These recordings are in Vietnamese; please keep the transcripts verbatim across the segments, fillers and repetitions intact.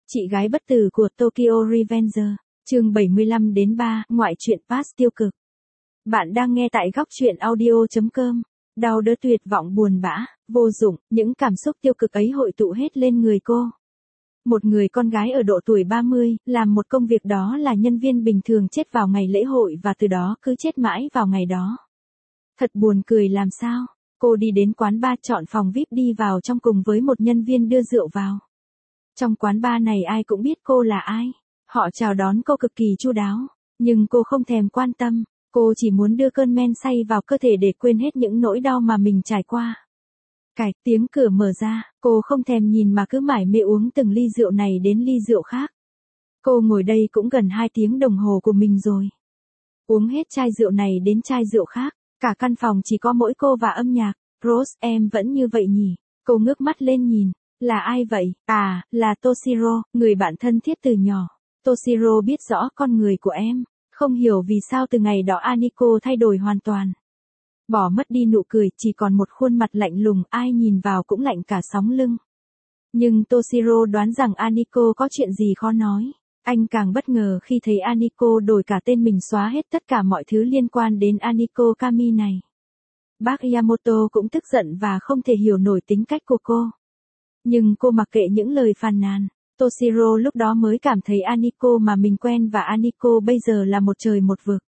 Chị gái bất tử của Tokyo Revenger, chương bảy mươi lăm đến ba, ngoại truyện past tiêu cực. Bạn đang nghe tại góc truyện audio chấm com. Đau đớn tuyệt vọng buồn bã, vô dụng, những cảm xúc tiêu cực ấy hội tụ hết lên người cô. Một người con gái ở độ tuổi ba mươi, làm một công việc đó là nhân viên bình thường chết vào ngày lễ hội và từ đó cứ chết mãi vào ngày đó. Thật buồn cười làm sao, cô đi đến quán bar chọn phòng vi ai pi đi vào trong cùng với một nhân viên đưa rượu vào. Trong quán bar này ai cũng biết cô là ai. Họ chào đón cô cực kỳ chu đáo, nhưng cô không thèm quan tâm, cô chỉ muốn đưa cơn men say vào cơ thể để quên hết những nỗi đau mà mình trải qua. Cạch, tiếng cửa mở ra, cô không thèm nhìn mà cứ mải mê uống từng ly rượu này đến ly rượu khác. Cô ngồi đây cũng gần hai tiếng đồng hồ của mình rồi. Uống hết chai rượu này đến chai rượu khác, cả căn phòng chỉ có mỗi cô và âm nhạc. Rose, em vẫn như vậy nhỉ? Cô ngước mắt lên nhìn. Là ai vậy? À, là Toshiro, người bạn thân thiết từ nhỏ. Toshiro biết rõ con người của em, không hiểu vì sao từ ngày đó Aniko thay đổi hoàn toàn. Bỏ mất đi nụ cười, chỉ còn một khuôn mặt lạnh lùng, ai nhìn vào cũng lạnh cả sóng lưng. Nhưng Toshiro đoán rằng Aniko có chuyện gì khó nói. Anh càng bất ngờ khi thấy Aniko đổi cả tên mình, xóa hết tất cả mọi thứ liên quan đến Aniko Kami này. Bác Yamamoto cũng tức giận và không thể hiểu nổi tính cách của cô. Nhưng cô mặc kệ những lời phàn nàn. Toshiro lúc đó mới cảm thấy Aniko mà mình quen và Aniko bây giờ là một trời một vực.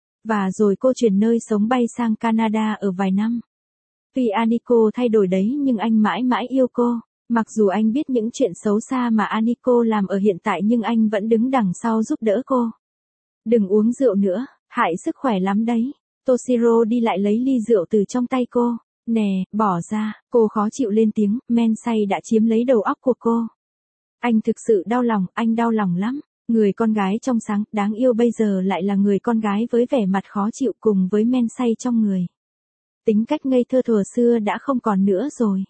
Và rồi cô chuyển nơi sống bay sang Canada ở vài năm. Vì Aniko thay đổi đấy nhưng anh mãi mãi yêu cô. Mặc dù anh biết những chuyện xấu xa mà Aniko làm ở hiện tại nhưng anh vẫn đứng đằng sau giúp đỡ cô. Đừng uống rượu nữa, hại sức khỏe lắm đấy. Toshiro đi lại lấy ly rượu từ trong tay cô. Nè, bỏ ra, cô khó chịu lên tiếng, men say đã chiếm lấy đầu óc của cô. Anh thực sự đau lòng, anh đau lòng lắm. Người con gái trong sáng, đáng yêu bây giờ lại là người con gái với vẻ mặt khó chịu cùng với men say trong người. Tính cách ngây thơ thuở xưa đã không còn nữa rồi.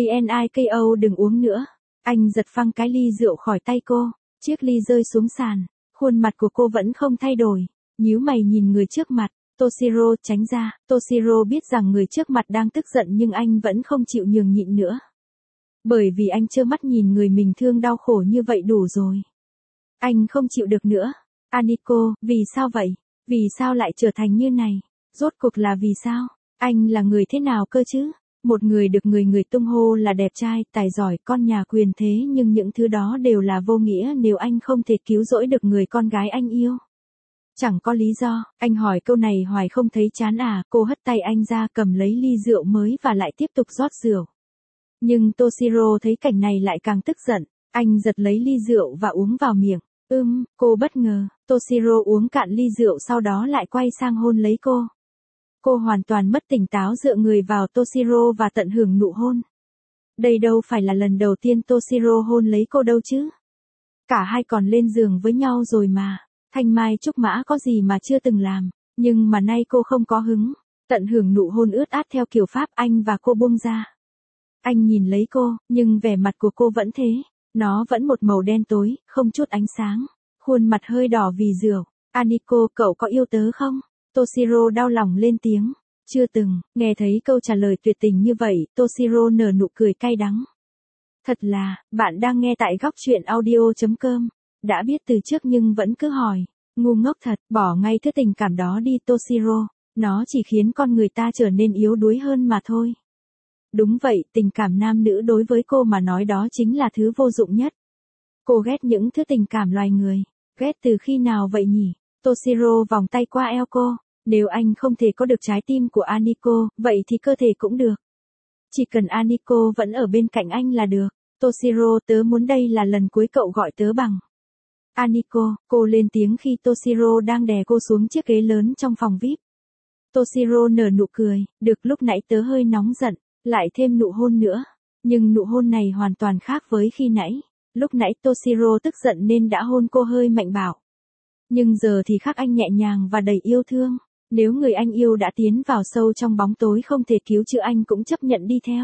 Aniko đừng uống nữa. Anh giật phăng cái ly rượu khỏi tay cô. Chiếc ly rơi xuống sàn. Khuôn mặt của cô vẫn không thay đổi. Nhíu mày nhìn người trước mặt. Toshiro tránh ra. Toshiro biết rằng người trước mặt đang tức giận nhưng anh vẫn không chịu nhường nhịn nữa. Bởi vì anh trơ mắt nhìn người mình thương đau khổ như vậy đủ rồi. Anh không chịu được nữa. Aniko, vì sao vậy? Vì sao lại trở thành như này? Rốt cuộc là vì sao? Anh là người thế nào cơ chứ? Một người được người người tung hô là đẹp trai, tài giỏi, con nhà quyền thế nhưng những thứ đó đều là vô nghĩa nếu anh không thể cứu rỗi được người con gái anh yêu. Chẳng có lý do, anh hỏi câu này hoài không thấy chán à, cô hất tay anh ra cầm lấy ly rượu mới và lại tiếp tục rót rượu. Nhưng Toshiro thấy cảnh này lại càng tức giận, anh giật lấy ly rượu và uống vào miệng. Ưm, cô bất ngờ, Toshiro uống cạn ly rượu sau đó lại quay sang hôn lấy cô. Cô hoàn toàn mất tỉnh táo dựa người vào Toshiro và tận hưởng nụ hôn. Đây đâu phải là lần đầu tiên Toshiro hôn lấy cô đâu chứ. Cả hai còn lên giường với nhau rồi mà. Thanh mai trúc mã có gì mà chưa từng làm, nhưng mà nay cô không có hứng, tận hưởng nụ hôn ướt át theo kiểu Pháp anh và cô buông ra. Anh nhìn lấy cô, nhưng vẻ mặt của cô vẫn thế, nó vẫn một màu đen tối, không chút ánh sáng, khuôn mặt hơi đỏ vì rượu. Aniko, cậu có yêu tớ không? Toshiro đau lòng lên tiếng. Chưa từng, nghe thấy câu trả lời tuyệt tình như vậy, Toshiro nở nụ cười cay đắng. Thật là, bạn đang nghe tại góc truyện audio chấm com. Đã biết từ trước nhưng vẫn cứ hỏi. Ngu ngốc thật, bỏ ngay thứ tình cảm đó đi Toshiro. Nó chỉ khiến con người ta trở nên yếu đuối hơn mà thôi. Đúng vậy, tình cảm nam nữ đối với cô mà nói đó chính là thứ vô dụng nhất. Cô ghét những thứ tình cảm loài người. Ghét từ khi nào vậy nhỉ? Toshiro vòng tay qua eo cô. Nếu anh không thể có được trái tim của Aniko, vậy thì cơ thể cũng được. Chỉ cần Aniko vẫn ở bên cạnh anh là được. Toshiro, tớ muốn đây là lần cuối cậu gọi tớ bằng Aniko. Cô lên tiếng khi Toshiro đang đè cô xuống chiếc ghế lớn trong phòng vi ai pi. Toshiro nở nụ cười, được lúc nãy tớ hơi nóng giận, lại thêm nụ hôn nữa. Nhưng nụ hôn này hoàn toàn khác với khi nãy. Lúc nãy Toshiro tức giận nên đã hôn cô hơi mạnh bạo. Nhưng giờ thì khác, anh nhẹ nhàng và đầy yêu thương. Nếu người anh yêu đã tiến vào sâu trong bóng tối không thể cứu chữa anh cũng chấp nhận đi theo.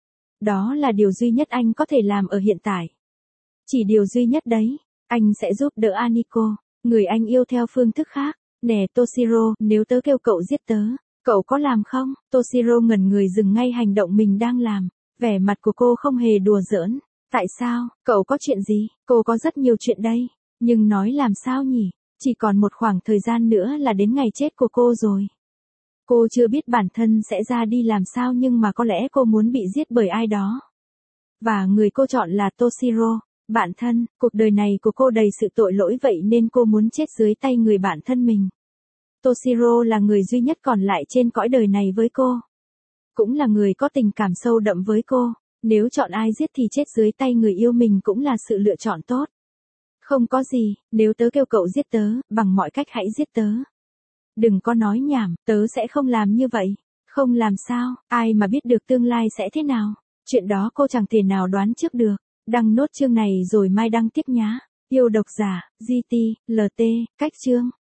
Đó là điều duy nhất anh có thể làm ở hiện tại. Chỉ điều duy nhất đấy. Anh sẽ giúp đỡ Aniko, người anh yêu theo phương thức khác. Nè Toshiro, nếu tớ kêu cậu giết tớ, cậu có làm không? Toshiro ngẩn người dừng ngay hành động mình đang làm. Vẻ mặt của cô không hề đùa giỡn. Tại sao, cậu có chuyện gì? Cô có rất nhiều chuyện đây. Nhưng nói làm sao nhỉ? Chỉ còn một khoảng thời gian nữa là đến ngày chết của cô rồi. Cô chưa biết bản thân sẽ ra đi làm sao nhưng mà có lẽ cô muốn bị giết bởi ai đó. Và người cô chọn là Toshiro. Bạn thân, cuộc đời này của cô đầy sự tội lỗi vậy nên cô muốn chết dưới tay người bạn thân mình. Toshiro là người duy nhất còn lại trên cõi đời này với cô. Cũng là người có tình cảm sâu đậm với cô. Nếu chọn ai giết thì chết dưới tay người yêu mình cũng là sự lựa chọn tốt. Không có gì, nếu tớ kêu cậu giết tớ, bằng mọi cách hãy giết tớ. Đừng có nói nhảm, tớ sẽ không làm như vậy. Không làm sao, ai mà biết được tương lai sẽ thế nào. Chuyện đó cô chẳng thể nào đoán trước được. Đăng nốt chương này rồi mai đăng tiếp nhá. Yêu độc giả, giê tê, lờ tê, cách chương.